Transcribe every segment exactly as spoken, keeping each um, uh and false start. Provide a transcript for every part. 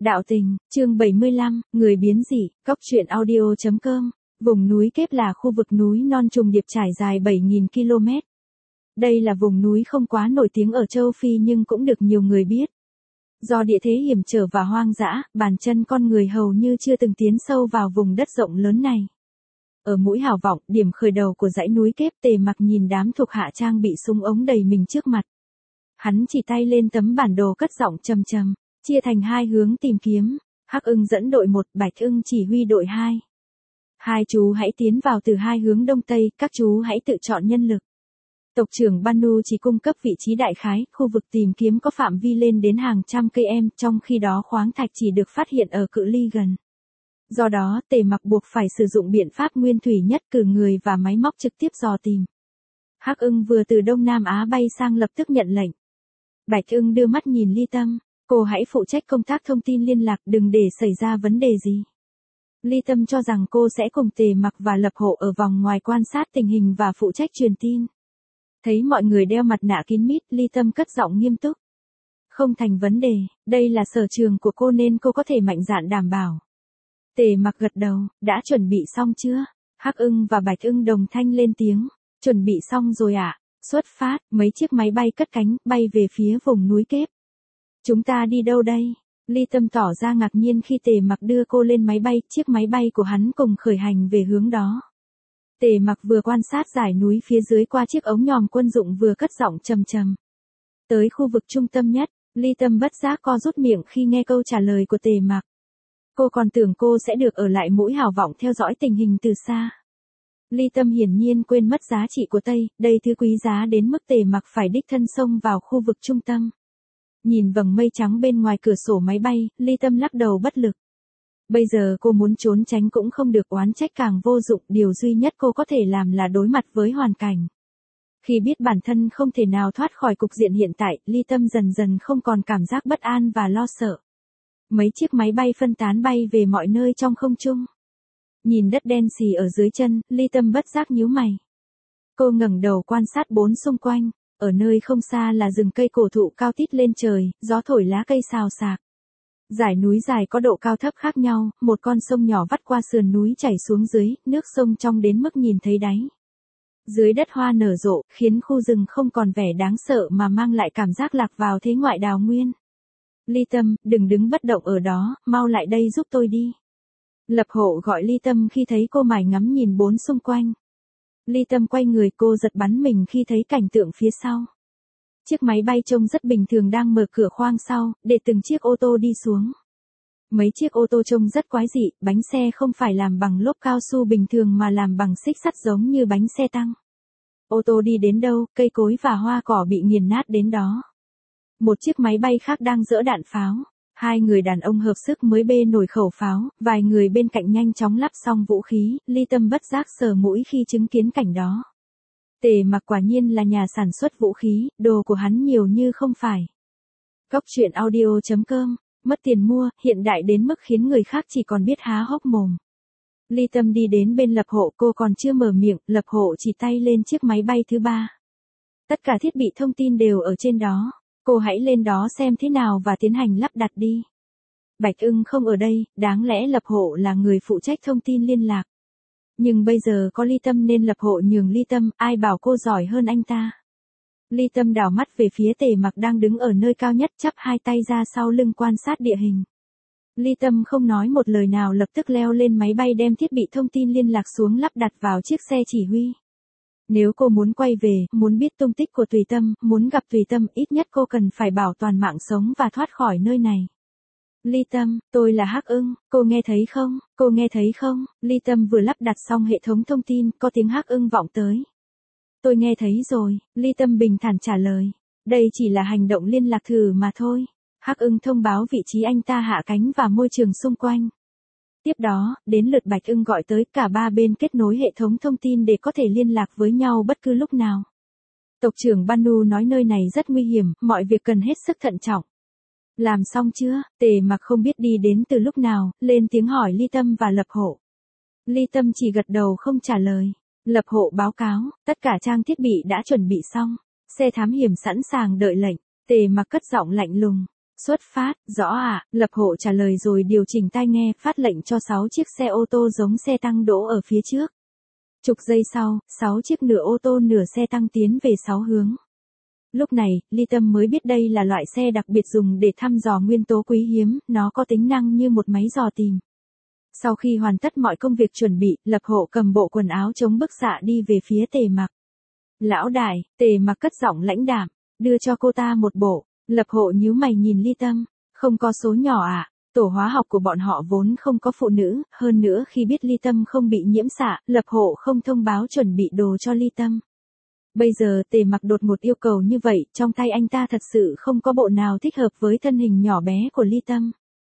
Đạo tình, chương bảy mươi lăm, người biến dị, cóc truyện audio chấm com. Vùng núi Kép là khu vực núi non trùng điệp trải dài bảy nghìn ki lô mét. Đây là vùng núi không quá nổi tiếng ở châu Phi nhưng cũng được nhiều người biết. Do địa thế hiểm trở và hoang dã, bàn chân con người hầu như chưa từng tiến sâu vào vùng đất rộng lớn này. Ở mũi Hào Vọng, điểm khởi đầu của dãy núi Kép, Tề Mặc nhìn đám thuộc hạ trang bị súng ống đầy mình trước mặt. Hắn chỉ tay lên tấm bản đồ cất giọng trầm trầm, chia thành hai hướng tìm kiếm. Hắc Ưng dẫn đội một, Bạch Ưng chỉ huy đội hai. Hai chú hãy tiến vào từ hai hướng đông tây, các chú hãy tự chọn nhân lực. Tộc trưởng Banu chỉ cung cấp vị trí đại khái, khu vực tìm kiếm có phạm vi lên đến hàng trăm cây em, trong khi đó khoáng thạch chỉ được phát hiện ở cự ly gần. Do đó, Tề Mặc buộc phải sử dụng biện pháp nguyên thủy nhất, cử người và máy móc trực tiếp dò tìm. Hắc Ưng vừa từ Đông Nam Á bay sang lập tức nhận lệnh. Bạch Ưng đưa mắt nhìn Ly Tâm, cô hãy phụ trách công tác thông tin liên lạc, đừng để xảy ra vấn đề gì. Ly Tâm cho rằng cô sẽ cùng Tề Mặc và Lập Hộ ở vòng ngoài quan sát tình hình và phụ trách truyền tin. Thấy mọi người đeo mặt nạ kín mít, Ly Tâm cất giọng nghiêm túc. Không thành vấn đề, đây là sở trường của cô nên cô có thể mạnh dạn đảm bảo. Tề Mặc gật đầu, đã chuẩn bị xong chưa? Hắc Ưng và Bạch Ưng đồng thanh lên tiếng, chuẩn bị xong rồi ạ. À? Xuất phát, mấy chiếc máy bay cất cánh, bay về phía vùng núi Kép. Chúng ta đi đâu đây? Ly Tâm tỏ ra ngạc nhiên khi Tề Mặc đưa cô lên máy bay, chiếc máy bay của hắn cùng khởi hành về hướng đó. Tề Mặc vừa quan sát dải núi phía dưới qua chiếc ống nhòm quân dụng vừa cất giọng trầm trầm. Tới khu vực trung tâm nhất, Ly Tâm bất giác co rút miệng khi nghe câu trả lời của Tề Mặc. Cô còn tưởng cô sẽ được ở lại mũi Hào Vọng theo dõi tình hình từ xa. Ly Tâm hiển nhiên quên mất giá trị của Tây, đây thứ quý giá đến mức Tề Mặc phải đích thân xông vào khu vực trung tâm. Nhìn vầng mây trắng bên ngoài cửa sổ máy bay, Ly Tâm lắc đầu bất lực. Bây giờ cô muốn trốn tránh cũng không được, oán trách càng vô dụng, điều duy nhất cô có thể làm là đối mặt với hoàn cảnh. Khi biết bản thân không thể nào thoát khỏi cục diện hiện tại, Ly Tâm dần dần không còn cảm giác bất an và lo sợ. Mấy chiếc máy bay phân tán bay về mọi nơi trong không trung. Nhìn đất đen xì ở dưới chân, Ly Tâm bất giác nhíu mày. Cô ngẩng đầu quan sát bốn xung quanh, ở nơi không xa là rừng cây cổ thụ cao tít lên trời, gió thổi lá cây xào xạc. Dải núi dài có độ cao thấp khác nhau, một con sông nhỏ vắt qua sườn núi chảy xuống dưới, nước sông trong đến mức nhìn thấy đáy. Dưới đất hoa nở rộ, khiến khu rừng không còn vẻ đáng sợ mà mang lại cảm giác lạc vào thế ngoại đào nguyên. Ly Tâm, đừng đứng bất động ở đó, mau lại đây giúp tôi đi. Lập Hộ gọi Ly Tâm khi thấy cô mải ngắm nhìn bốn xung quanh. Ly Tâm quay người, cô giật bắn mình khi thấy cảnh tượng phía sau. Chiếc máy bay trông rất bình thường đang mở cửa khoang sau, để từng chiếc ô tô đi xuống. Mấy chiếc ô tô trông rất quái dị, bánh xe không phải làm bằng lốp cao su bình thường mà làm bằng xích sắt giống như bánh xe tăng. Ô tô đi đến đâu, cây cối và hoa cỏ bị nghiền nát đến đó. Một chiếc máy bay khác đang giỡ đạn pháo. Hai người đàn ông hợp sức mới bê nổi khẩu pháo, vài người bên cạnh nhanh chóng lắp xong vũ khí, Ly Tâm bất giác sờ mũi khi chứng kiến cảnh đó. Tề Mặc quả nhiên là nhà sản xuất vũ khí, đồ của hắn nhiều như không phải. Cóc truyện audio chấm com, mất tiền mua, hiện đại đến mức khiến người khác chỉ còn biết há hốc mồm. Ly Tâm đi đến bên Lập Hộ, cô còn chưa mở miệng, Lập Hộ chỉ tay lên chiếc máy bay thứ ba. Tất cả thiết bị thông tin đều ở trên đó. Cô hãy lên đó xem thế nào và tiến hành lắp đặt đi. Bạch Ưng không ở đây, đáng lẽ Lập Hộ là người phụ trách thông tin liên lạc. Nhưng bây giờ có Ly Tâm nên Lập Hộ nhường Ly Tâm, ai bảo cô giỏi hơn anh ta. Ly Tâm đảo mắt về phía Tề Mặc đang đứng ở nơi cao nhất, chắp hai tay ra sau lưng quan sát địa hình. Ly Tâm không nói một lời nào, lập tức leo lên máy bay đem thiết bị thông tin liên lạc xuống lắp đặt vào chiếc xe chỉ huy. Nếu cô muốn quay về, muốn biết tung tích của Tùy Tâm, muốn gặp Tùy Tâm, ít nhất cô cần phải bảo toàn mạng sống và thoát khỏi nơi này. Ly Tâm, tôi là Hắc Ưng, cô nghe thấy không, cô nghe thấy không? Ly Tâm vừa lắp đặt xong hệ thống thông tin, có tiếng Hắc Ưng vọng tới. Tôi nghe thấy rồi, Ly Tâm bình thản trả lời. Đây chỉ là hành động liên lạc thử mà thôi. Hắc Ưng thông báo vị trí anh ta hạ cánh và môi trường xung quanh. Tiếp đó, đến lượt Bạch Ưng gọi tới, cả ba bên kết nối hệ thống thông tin để có thể liên lạc với nhau bất cứ lúc nào. Tộc trưởng Banu nói nơi này rất nguy hiểm, mọi việc cần hết sức thận trọng. Làm xong chưa? Tề Mặc không biết đi đến từ lúc nào, lên tiếng hỏi Ly Tâm và Lập Hộ. Ly Tâm chỉ gật đầu không trả lời. Lập Hộ báo cáo, tất cả trang thiết bị đã chuẩn bị xong. Xe thám hiểm sẵn sàng đợi lệnh. Tề Mặc cất giọng lạnh lùng. Xuất phát, rõ ạ, Lập Hộ trả lời rồi điều chỉnh tai nghe, phát lệnh cho sáu chiếc xe ô tô giống xe tăng đỗ ở phía trước. Chục giây sau, sáu chiếc nửa ô tô nửa xe tăng tiến về sáu hướng. Lúc này, Ly Tâm mới biết đây là loại xe đặc biệt dùng để thăm dò nguyên tố quý hiếm, nó có tính năng như một máy dò tìm. Sau khi hoàn tất mọi công việc chuẩn bị, Lập Hộ cầm bộ quần áo chống bức xạ đi về phía Tề Mặc. Lão đại, Tề Mặc cất giọng lãnh đạm, đưa cho cô ta một bộ. Lập Hộ nhíu mày nhìn Ly Tâm, không có số nhỏ à, tổ hóa học của bọn họ vốn không có phụ nữ, hơn nữa khi biết Ly Tâm không bị nhiễm xạ, Lập Hộ không thông báo chuẩn bị đồ cho Ly Tâm. Bây giờ Tề Mặc đột ngột yêu cầu như vậy, trong tay anh ta thật sự không có bộ nào thích hợp với thân hình nhỏ bé của Ly Tâm.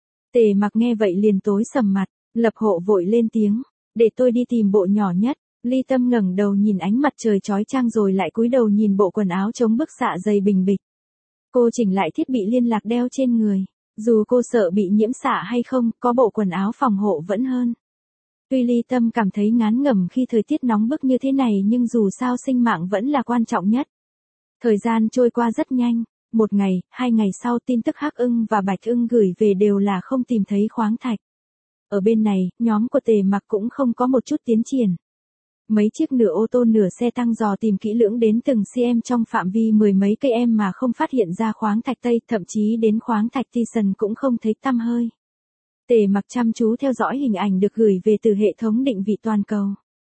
Tề Mặc nghe vậy liền tối sầm mặt, Lập Hộ vội lên tiếng, để tôi đi tìm bộ nhỏ nhất. Ly Tâm ngẩng đầu nhìn ánh mặt trời chói chang rồi lại cúi đầu nhìn bộ quần áo chống bức xạ dày bình bịch. Cô chỉnh lại thiết bị liên lạc đeo trên người. Dù cô sợ bị nhiễm xạ hay không, có bộ quần áo phòng hộ vẫn hơn. Tuy Ly Tâm cảm thấy ngán ngẩm khi thời tiết nóng bức như thế này nhưng dù sao sinh mạng vẫn là quan trọng nhất. Thời gian trôi qua rất nhanh. Một ngày, hai ngày sau tin tức Hắc Ưng và Bạch Ưng gửi về đều là không tìm thấy khoáng thạch. Ở bên này, nhóm của Tề Mặc cũng không có một chút tiến triển. Mấy chiếc nửa ô tô nửa xe tăng dò tìm kỹ lưỡng đến từng cm trong phạm vi mười mấy cây em mà không phát hiện ra khoáng thạch Tây, thậm chí đến khoáng thạch Tison cũng không thấy tăm hơi. Tề Mặc chăm chú theo dõi hình ảnh được gửi về từ hệ thống định vị toàn cầu.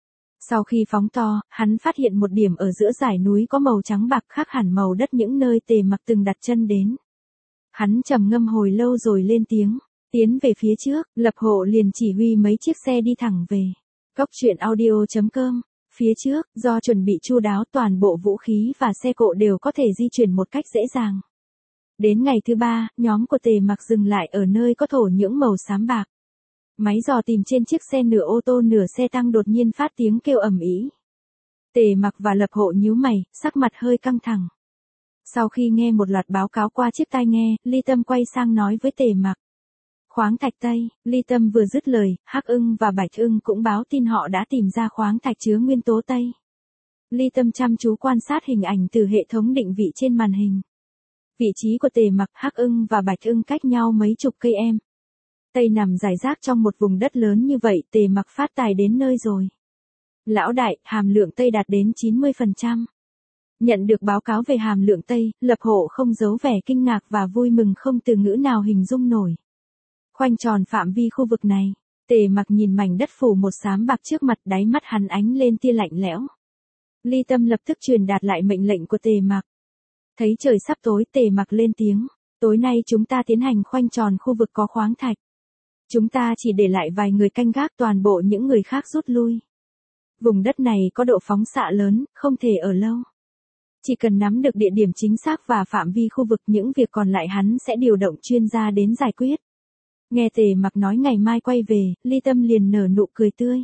Sau khi phóng to, hắn phát hiện một điểm ở giữa dải núi có màu trắng bạc khác hẳn màu đất những nơi Tề Mặc từng đặt chân đến. Hắn trầm ngâm hồi lâu rồi lên tiếng, tiến về phía trước, Lập Hộ liền chỉ huy mấy chiếc xe đi thẳng về. Góc truyện audio chấm com. Phía trước, do chuẩn bị chu đáo toàn bộ vũ khí và xe cộ đều có thể di chuyển một cách dễ dàng. Đến ngày thứ ba, nhóm của Tề Mặc dừng lại ở nơi có thổ nhưỡng màu xám bạc. Máy dò tìm trên chiếc xe nửa ô tô nửa xe tăng đột nhiên phát tiếng kêu ầm ĩ. Tề Mặc và Lập Hộ nhíu mày, sắc mặt hơi căng thẳng. Sau khi nghe một loạt báo cáo qua chiếc tai nghe, Ly Tâm quay sang nói với Tề Mặc. Khoáng thạch Tây, Ly Tâm vừa dứt lời, Hắc Ưng và Bạch Ưng cũng báo tin họ đã tìm ra khoáng thạch chứa nguyên tố Tây. Ly Tâm chăm chú quan sát hình ảnh từ hệ thống định vị trên màn hình. Vị trí của Tề Mặc, Hắc Ưng và Bạch Ưng cách nhau mấy chục cây em. Tây nằm rải rác trong một vùng đất lớn như vậy, Tề Mặc phát tài đến nơi rồi. Lão đại, hàm lượng Tây đạt đến chín mươi phần trăm. Nhận được báo cáo về hàm lượng Tây, Lập Hộ không giấu vẻ kinh ngạc và vui mừng không từ ngữ nào hình dung nổi. Khoanh tròn phạm vi khu vực này, Tề Mặc nhìn mảnh đất phủ một xám bạc trước mặt, đáy mắt hắn ánh lên tia lạnh lẽo. Ly Tâm lập tức truyền đạt lại mệnh lệnh của Tề Mặc. Thấy trời sắp tối, Tề Mặc lên tiếng, tối nay chúng ta tiến hành khoanh tròn khu vực có khoáng thạch. Chúng ta chỉ để lại vài người canh gác, toàn bộ những người khác rút lui. Vùng đất này có độ phóng xạ lớn, không thể ở lâu. Chỉ cần nắm được địa điểm chính xác và phạm vi khu vực, những việc còn lại hắn sẽ điều động chuyên gia đến giải quyết. Nghe Tề Mặc nói ngày mai quay về, Ly Tâm liền nở nụ cười tươi.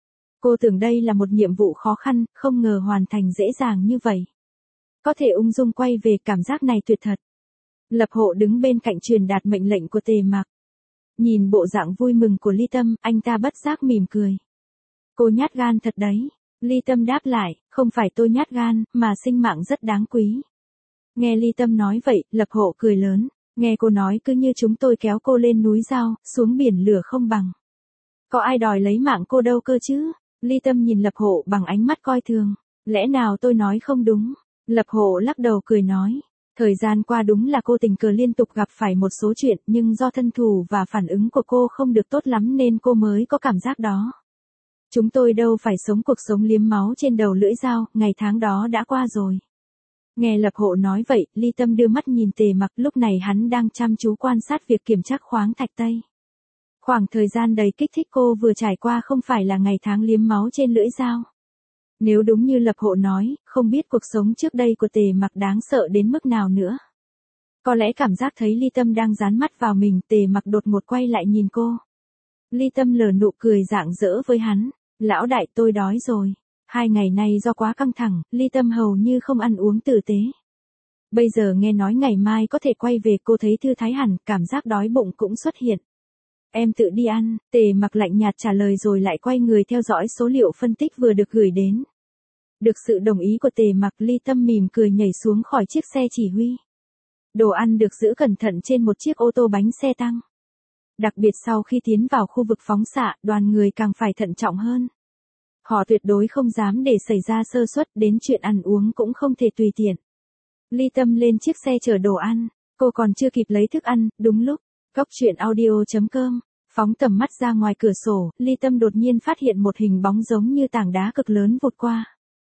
Cô tưởng đây là một nhiệm vụ khó khăn, không ngờ hoàn thành dễ dàng như vậy. Có thể ung dung quay về, cảm giác này tuyệt thật. Lập Hộ đứng bên cạnh truyền đạt mệnh lệnh của Tề Mặc. Nhìn bộ dạng vui mừng của Ly Tâm, anh ta bất giác mỉm cười. Cô nhát gan thật đấy. Ly Tâm đáp lại, không phải tôi nhát gan, mà sinh mạng rất đáng quý. Nghe Ly Tâm nói vậy, Lập Hộ cười lớn. Nghe cô nói cứ như chúng tôi kéo cô lên núi dao, xuống biển lửa không bằng. Có ai đòi lấy mạng cô đâu cơ chứ? Ly Tâm nhìn Lập Hộ bằng ánh mắt coi thường. Lẽ nào tôi nói không đúng? Lập Hộ lắc đầu cười nói. Thời gian qua đúng là cô tình cờ liên tục gặp phải một số chuyện, nhưng do thân thủ và phản ứng của cô không được tốt lắm nên cô mới có cảm giác đó. Chúng tôi đâu phải sống cuộc sống liếm máu trên đầu lưỡi dao, ngày tháng đó đã qua rồi. Nghe Lập Hộ nói vậy, Ly Tâm đưa mắt nhìn Tề Mặc, lúc này hắn đang chăm chú quan sát việc kiểm tra khoáng thạch Tây. Khoảng thời gian đầy kích thích cô vừa trải qua không phải là ngày tháng liếm máu trên lưỡi dao. Nếu đúng như Lập Hộ nói, không biết cuộc sống trước đây của Tề Mặc đáng sợ đến mức nào nữa. Có lẽ cảm giác thấy Ly Tâm đang dán mắt vào mình, Tề Mặc đột ngột quay lại nhìn cô. Ly Tâm lờ nụ cười rạng rỡ với hắn. Lão đại, tôi đói rồi. Hai ngày nay do quá căng thẳng, Ly Tâm hầu như không ăn uống tử tế. Bây giờ nghe nói ngày mai có thể quay về, cô thấy thư thái hẳn, cảm giác đói bụng cũng xuất hiện. Em tự đi ăn, Tề Mặc lạnh nhạt trả lời rồi lại quay người theo dõi số liệu phân tích vừa được gửi đến. Được sự đồng ý của Tề Mặc, Ly Tâm mỉm cười nhảy xuống khỏi chiếc xe chỉ huy. Đồ ăn được giữ cẩn thận trên một chiếc ô tô bánh xe tăng. Đặc biệt sau khi tiến vào khu vực phóng xạ, đoàn người càng phải thận trọng hơn. Họ tuyệt đối không dám để xảy ra sơ suất, đến chuyện ăn uống cũng không thể tùy tiện. Ly Tâm lên chiếc xe chở đồ ăn, cô còn chưa kịp lấy thức ăn, đúng lúc, Cóc truyện audio chấm com, phóng tầm mắt ra ngoài cửa sổ, Ly Tâm đột nhiên phát hiện một hình bóng giống như tảng đá cực lớn vụt qua.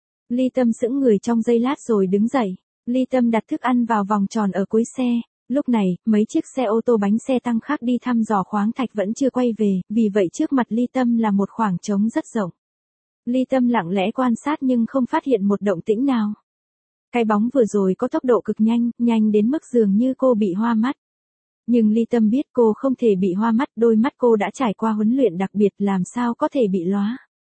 Ly Tâm sững người trong giây lát rồi đứng dậy, Ly Tâm đặt thức ăn vào vòng tròn ở cuối xe, lúc này, mấy chiếc xe ô tô bánh xe tăng khác đi thăm dò khoáng thạch vẫn chưa quay về, vì vậy trước mặt Ly Tâm là một khoảng trống rất rộng. Ly Tâm lặng lẽ quan sát nhưng không phát hiện một động tĩnh nào. Cái bóng vừa rồi có tốc độ cực nhanh, nhanh đến mức dường như cô bị hoa mắt. Nhưng Ly Tâm biết cô không thể bị hoa mắt, đôi mắt cô đã trải qua huấn luyện đặc biệt, làm sao có thể bị lóa.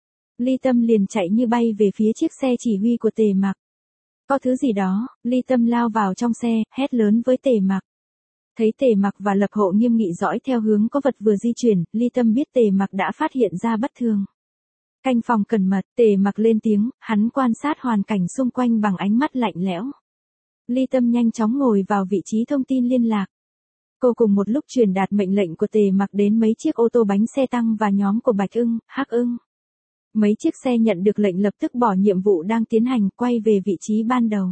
Ly Tâm liền chạy như bay về phía chiếc xe chỉ huy của Tề Mặc. Có thứ gì đó, Ly Tâm lao vào trong xe, hét lớn với Tề Mặc. Thấy Tề Mặc và Lập Hộ nghiêm nghị dõi theo hướng có vật vừa di chuyển, Ly Tâm biết Tề Mặc đã phát hiện ra bất thường. Canh phòng cẩn mật, Tề Mặc lên tiếng, hắn quan sát hoàn cảnh xung quanh bằng ánh mắt lạnh lẽo. Ly Tâm nhanh chóng ngồi vào vị trí thông tin liên lạc. Cô cùng một lúc truyền đạt mệnh lệnh của Tề Mặc đến mấy chiếc ô tô bánh xe tăng và nhóm của Bạch Ưng, Hắc Ưng. Mấy chiếc xe nhận được lệnh lập tức bỏ nhiệm vụ đang tiến hành, quay về vị trí ban đầu.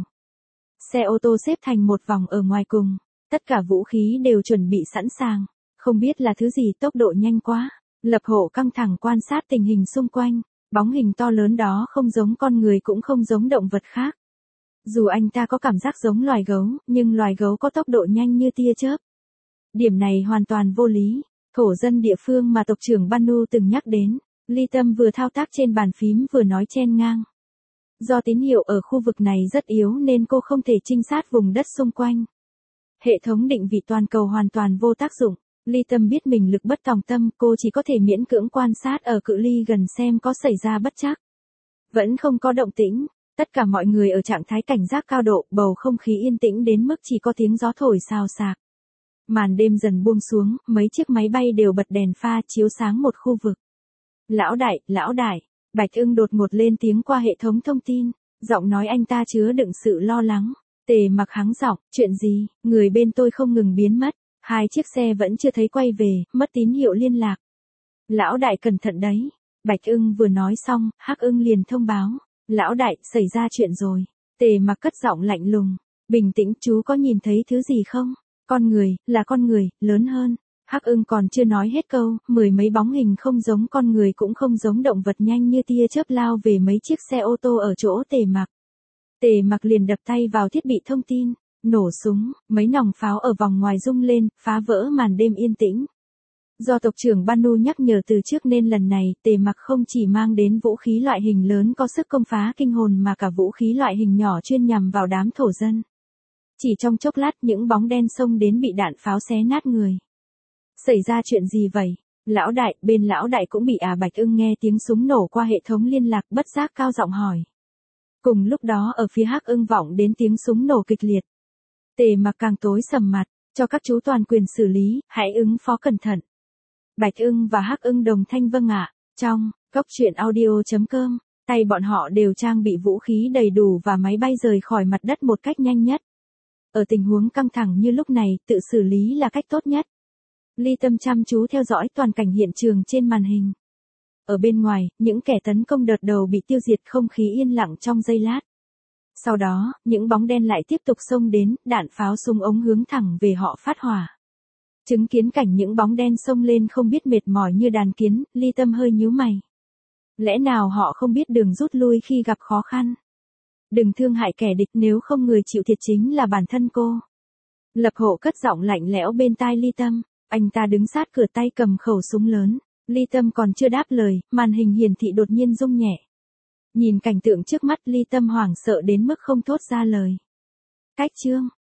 Xe ô tô xếp thành một vòng ở ngoài cùng, tất cả vũ khí đều chuẩn bị sẵn sàng, không biết là thứ gì, tốc độ nhanh quá. Lập Hộ căng thẳng quan sát tình hình xung quanh, bóng hình to lớn đó không giống con người cũng không giống động vật khác. Dù anh ta có cảm giác giống loài gấu, nhưng loài gấu có tốc độ nhanh như tia chớp. Điểm này hoàn toàn vô lý, thổ dân địa phương mà tộc trưởng Banu từng nhắc đến. Ly Tâm vừa thao tác trên bàn phím vừa nói chen ngang. Do tín hiệu ở khu vực này rất yếu nên cô không thể trinh sát vùng đất xung quanh. Hệ thống định vị toàn cầu hoàn toàn vô tác dụng. Ly Tâm biết mình lực bất tòng tâm, cô chỉ có thể miễn cưỡng quan sát ở cự ly gần xem có xảy ra bất trắc. Vẫn không có động tĩnh, tất cả mọi người ở trạng thái cảnh giác cao độ, bầu không khí yên tĩnh đến mức chỉ có tiếng gió thổi xào xạc. Màn đêm dần buông xuống, mấy chiếc máy bay đều bật đèn pha chiếu sáng một khu vực. Lão đại, lão đại, Bạch Ưng đột ngột lên tiếng qua hệ thống thông tin, giọng nói anh ta chứa đựng sự lo lắng. Tề Mặc hắng giọng, chuyện gì, người bên tôi không ngừng biến mất, hai chiếc xe vẫn chưa thấy quay về, mất tín hiệu liên lạc. Lão đại cẩn thận đấy. Bạch Ưng vừa nói xong, Hắc Ưng liền thông báo, lão đại, xảy ra chuyện rồi. Tề Mặc cất giọng lạnh lùng, bình tĩnh, chú có nhìn thấy thứ gì không? Con người, là con người, lớn hơn. Hắc Ưng còn chưa nói hết câu, mười mấy bóng hình không giống con người cũng không giống động vật nhanh như tia chớp lao về mấy chiếc xe ô tô ở chỗ Tề Mặc. Tề Mặc liền đập tay vào thiết bị thông tin, nổ súng, mấy nòng pháo ở vòng ngoài rung lên, phá vỡ màn đêm yên tĩnh. Do tộc trưởng Banu nhắc nhở từ trước nên lần này, Tề Mặc không chỉ mang đến vũ khí loại hình lớn có sức công phá kinh hồn mà cả vũ khí loại hình nhỏ chuyên nhằm vào đám thổ dân. Chỉ trong chốc lát những bóng đen xông đến bị đạn pháo xé nát người. Xảy ra chuyện gì vậy? Lão đại, bên lão đại cũng bị à? Bạch Ưng nghe tiếng súng nổ qua hệ thống liên lạc bất giác cao giọng hỏi. Cùng lúc đó ở phía Hắc Ưng vọng đến tiếng súng nổ kịch liệt. Tề Mặc càng tối sầm mặt, cho các chú toàn quyền xử lý, hãy ứng phó cẩn thận. Bạch Ưng và Hắc Ưng đồng thanh vâng ạ. Trong Cóc truyện audio chấm com, tay bọn họ đều trang bị vũ khí đầy đủ và máy bay rời khỏi mặt đất một cách nhanh nhất. Ở tình huống căng thẳng như lúc này, tự xử lý là cách tốt nhất. Ly Tâm chăm chú theo dõi toàn cảnh hiện trường trên màn hình. Ở bên ngoài, những kẻ tấn công đợt đầu bị tiêu diệt, không khí yên lặng trong giây lát. Sau đó, những bóng đen lại tiếp tục xông đến, đạn pháo súng ống hướng thẳng về họ phát hỏa. Chứng kiến cảnh những bóng đen xông lên không biết mệt mỏi như đàn kiến, Ly Tâm hơi nhíu mày. Lẽ nào họ không biết đường rút lui khi gặp khó khăn? Đừng thương hại kẻ địch, nếu không người chịu thiệt chính là bản thân cô. Lập Hộ cất giọng lạnh lẽo bên tai Ly Tâm, anh ta đứng sát cửa tay cầm khẩu súng lớn. Ly Tâm còn chưa đáp lời, màn hình hiển thị đột nhiên rung nhẹ. Nhìn cảnh tượng trước mắt, Ly Tâm hoảng sợ đến mức không thốt ra lời. Cách chương